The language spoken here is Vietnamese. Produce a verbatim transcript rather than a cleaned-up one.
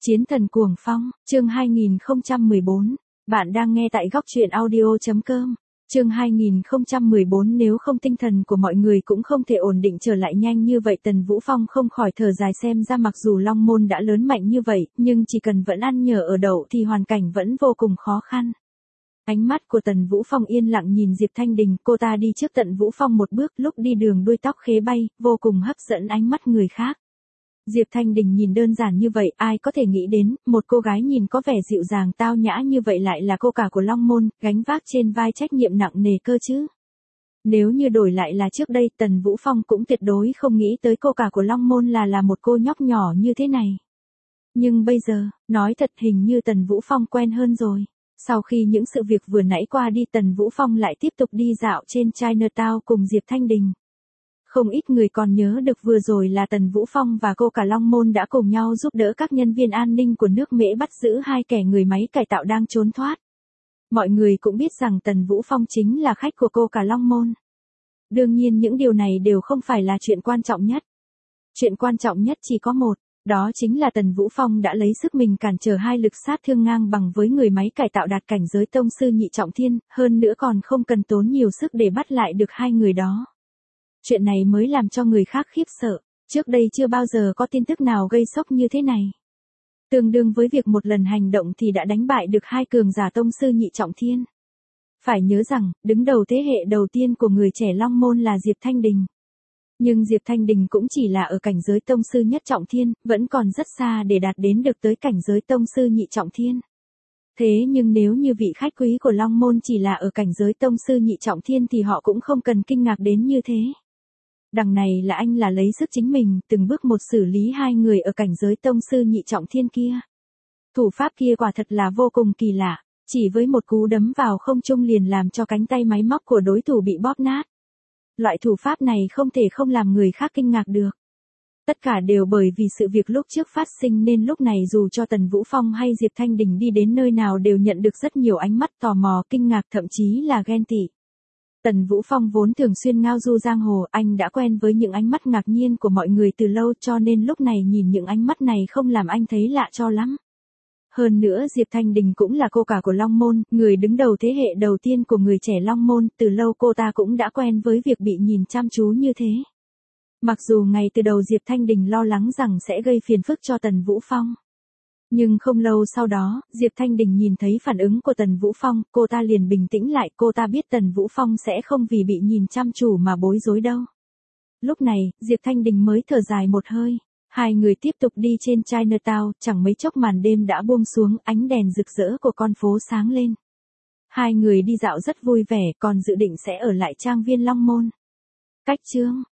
Chiến thần cuồng phong, chương hai nghìn không trăm mười bốn. Bạn đang nghe tại góc truyện audio.com. Chương hai nghìn không trăm mười bốn. Nếu không tinh thần của mọi người cũng không thể ổn định trở lại nhanh như vậy. Tần Vũ Phong không khỏi thở dài, xem ra mặc dù Long Môn đã lớn mạnh như vậy, nhưng chỉ cần vẫn ăn nhờ ở đậu thì hoàn cảnh vẫn vô cùng khó khăn. Ánh mắt của Tần Vũ Phong yên lặng nhìn Diệp Thanh Đình, cô ta đi trước Tần Vũ Phong một bước, lúc đi đường đuôi tóc khế bay, vô cùng hấp dẫn ánh mắt người khác. Diệp Thanh Đình nhìn đơn giản như vậy, ai có thể nghĩ đến, một cô gái nhìn có vẻ dịu dàng tao nhã như vậy lại là cô cả của Long Môn, gánh vác trên vai trách nhiệm nặng nề cơ chứ. Nếu như đổi lại là trước đây, Tần Vũ Phong cũng tuyệt đối không nghĩ tới cô cả của Long Môn là là một cô nhóc nhỏ như thế này. Nhưng bây giờ, nói thật hình như Tần Vũ Phong quen hơn rồi. Sau khi những sự việc vừa nãy qua đi, Tần Vũ Phong lại tiếp tục đi dạo trên Chinatown cùng Diệp Thanh Đình. Không ít người còn nhớ được vừa rồi là Tần Vũ Phong và cô cả Long Môn đã cùng nhau giúp đỡ các nhân viên an ninh của nước Mễ bắt giữ hai kẻ người máy cải tạo đang trốn thoát. Mọi người cũng biết rằng Tần Vũ Phong chính là khách của cô cả Long Môn. Đương nhiên những điều này đều không phải là chuyện quan trọng nhất. Chuyện quan trọng nhất chỉ có một, đó chính là Tần Vũ Phong đã lấy sức mình cản trở hai lực sát thương ngang bằng với người máy cải tạo đạt cảnh giới tông sư nhị trọng thiên, hơn nữa còn không cần tốn nhiều sức để bắt lại được hai người đó. Chuyện này mới làm cho người khác khiếp sợ, trước đây chưa bao giờ có tin tức nào gây sốc như thế này. Tương đương với việc một lần hành động thì đã đánh bại được hai cường giả tông sư nhị trọng thiên. Phải nhớ rằng, đứng đầu thế hệ đầu tiên của người trẻ Long Môn là Diệp Thanh Đình. Nhưng Diệp Thanh Đình cũng chỉ là ở cảnh giới tông sư nhất trọng thiên, vẫn còn rất xa để đạt đến được tới cảnh giới tông sư nhị trọng thiên. Thế nhưng nếu như vị khách quý của Long Môn chỉ là ở cảnh giới tông sư nhị trọng thiên thì họ cũng không cần kinh ngạc đến như thế. Đằng này là anh là lấy sức chính mình, từng bước một xử lý hai người ở cảnh giới tông sư nhị trọng thiên kia. Thủ pháp kia quả thật là vô cùng kỳ lạ, chỉ với một cú đấm vào không trung liền làm cho cánh tay máy móc của đối thủ bị bóp nát. Loại thủ pháp này không thể không làm người khác kinh ngạc được. Tất cả đều bởi vì sự việc lúc trước phát sinh nên lúc này dù cho Tần Vũ Phong hay Diệp Thanh Đình đi đến nơi nào đều nhận được rất nhiều ánh mắt tò mò, kinh ngạc, thậm chí là ghen tị. Tần Vũ Phong vốn thường xuyên ngao du giang hồ, anh đã quen với những ánh mắt ngạc nhiên của mọi người từ lâu, cho nên lúc này nhìn những ánh mắt này không làm anh thấy lạ cho lắm. Hơn nữa Diệp Thanh Đình cũng là cô cả của Long Môn, người đứng đầu thế hệ đầu tiên của người trẻ Long Môn, từ lâu cô ta cũng đã quen với việc bị nhìn chăm chú như thế. Mặc dù ngay từ đầu Diệp Thanh Đình lo lắng rằng sẽ gây phiền phức cho Tần Vũ Phong. Nhưng không lâu sau đó, Diệp Thanh Đình nhìn thấy phản ứng của Tần Vũ Phong, cô ta liền bình tĩnh lại, cô ta biết Tần Vũ Phong sẽ không vì bị nhìn chăm chú mà bối rối đâu. Lúc này, Diệp Thanh Đình mới thở dài một hơi. Hai người tiếp tục đi trên Chinatown, chẳng mấy chốc màn đêm đã buông xuống, ánh đèn rực rỡ của con phố sáng lên. Hai người đi dạo rất vui vẻ, còn dự định sẽ ở lại trang viên Long Môn. Cách chương